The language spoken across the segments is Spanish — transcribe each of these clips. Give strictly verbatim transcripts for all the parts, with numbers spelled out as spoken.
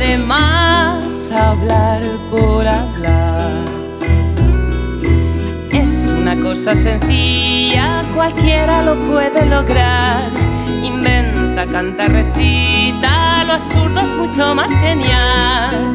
de más hablar por hablar. Es una cosa sencilla, cualquiera lo puede lograr. Inventa, canta, recita, lo absurdo es mucho más genial.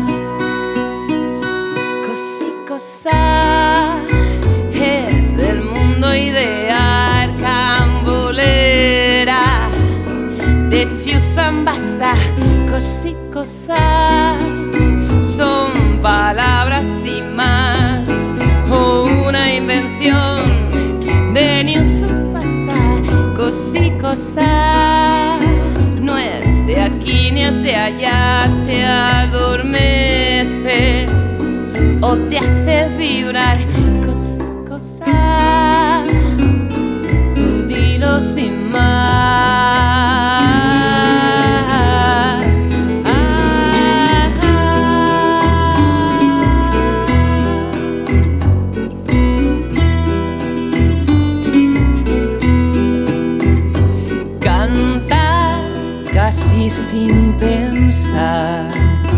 Così cosa es el mundo ideal, cambolera de Ciusambassa. Così cosa son palabras sin más, o una invención de Ciusambassa. Così cosa no es de aquí ni es de allá, te adormece o te hace vibrar. Così cosa, tú dilo sin más. Casi sin pensar,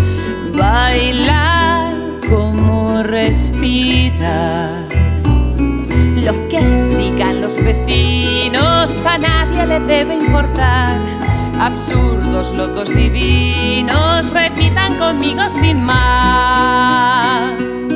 bailar como respirar. Lo que digan los vecinos a nadie le debe importar. Absurdos, locos, divinos, repitan conmigo sin más.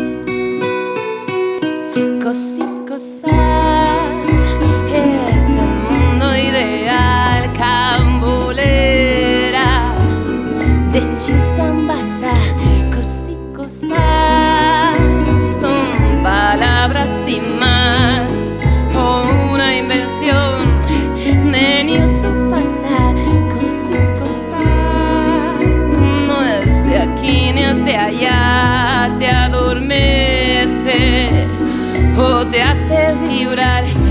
Così cosa es el mundo ideal, cambolera de Ciusambassa. Così cosa son palabras sin más, o una invención de Ciusambassa. Così cosa no es de aquí ni es de allá, te adormece o te hace vibrar.